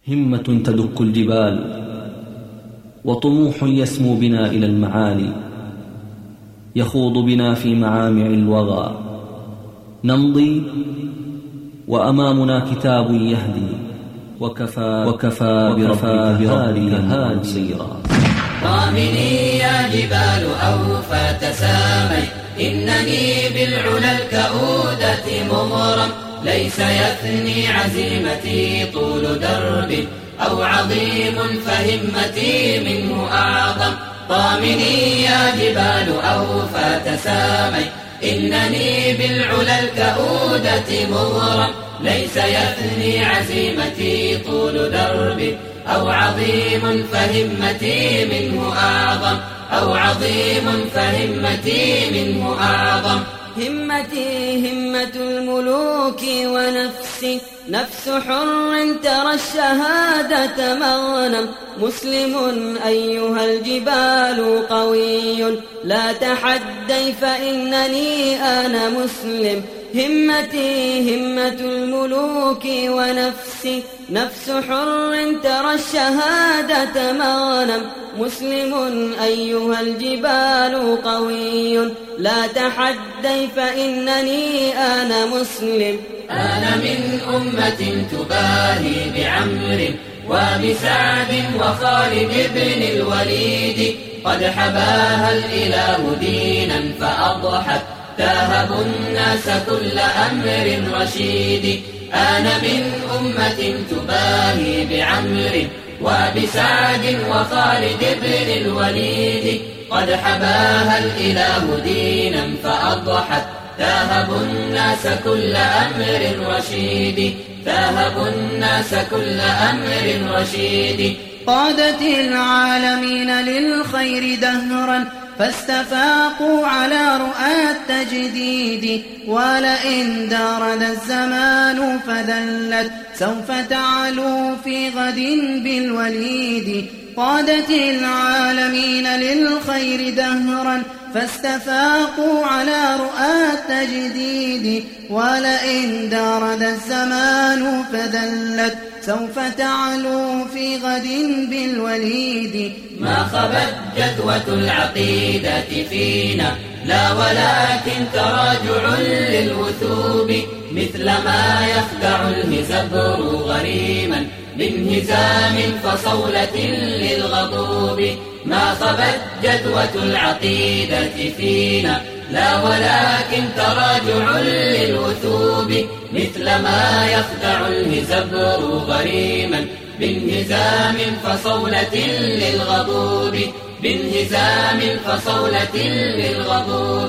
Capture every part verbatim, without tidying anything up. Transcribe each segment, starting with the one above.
همة تدك الجبال، وطموح يسمو بنا إلى المعالي، يخوض بنا في معامع الوغى. نمضي وأمامنا كتاب يهدي، وكفى, وكفى بربك هاديا نصيرا. ضامني يا جبال أوفى تسامي، إنني بالعلا الكؤودة مغرم، ليس يثني عزيمتي طول درب أو عظيم فهمتي منه أعظم. ضامني يا جبال أوفى تسامي، إنني بالعلا الكؤودة مغرم، ليس يثني عزيمتي طول درب أو عظيم فهمتي منه أعظم، أو عظيم فهمتي منه أعظم. همتي همة الملوك ونفسي نفس حر ترى الشهادة مغنم، مسلم أيها الجبال قوي لا تحدي فإنني أنا مسلم. همتي همة الملوك ونفسي نفس حر ترى الشهادة مغنم، مسلم أيها الجبال قوي لا تحدي فإنني أنا مسلم. أنا من أمة تباهي بعمر وبسعد وخالد بن الوليد، قد حباها الإله دينا فأضحت تاهب الناس كل أمر رشيد. أنا من أمة تباهي بعمر وبسعد وخالد بن الوليد، قد حباها الإله دينا فأضحت تاهب الناس كل أمر رشيد، تاهب الناس كل أمر رشيد. قادت العالمين للخير دهرا فاستفاقوا على رؤى التجديد، ولئن دارد الزمان فذلت سوف تعلو في غد بالوليد. قادت العالمين للخير دهرا فاستفاقوا على رؤى التجديد، ولئن دارد الزمان فذلت سوف تعلو في غد بالوليد. ما خبت جذوة العقيدة فينا لا ولكن تراجع للوثوب، مثل ما يخدع الهزبر غريما بانهزام فصولة للغضوب. ما خبت جذوة العقيدة فينا لا ولكن تراجع للوثوب، مثل ما يخدع الهزبر غريما بانهزام فصولة للغضوب، بانهزام فصولة للغضوب.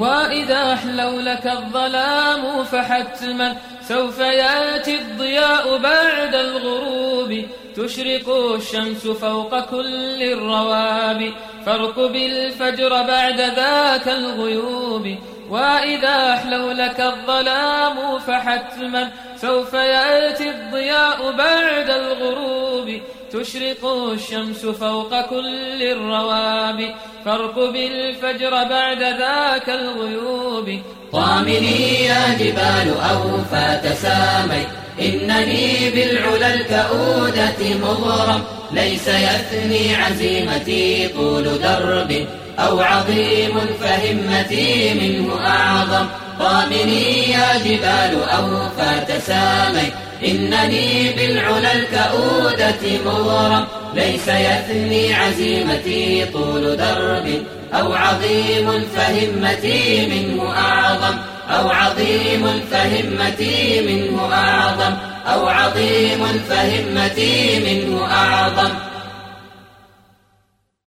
وإذا أحلوا لك الظلام فحتما سوف يأتي الضياء بعد الغروب، تشرق الشمس فوق كل الرواب، فاركب الفجر بعد ذاك الغيوب. وإذا أحلوا لك الظلام فحتما سوف يأتي الضياء بعد الغروب، تشرق الشمس فوق كل الرواب، فاركب الفجر بعد ذاك الغيوب. ضامني يا جبال أوفى تسامي، إنني بالعلا الكؤودة مغرم، ليس يثني عزيمتي طول درب أو عظيم فهمتي منه أعظم. ضامني يا جبال أوفى تسامي، إنني بالعلا الكؤودة مغرم، ليس يثني عزيمتي طول درب أو عظيم فهمتي منه أعظم، أو عظيم فهمتي منه أعظم، أو عظيم فهمتي منه أعظم.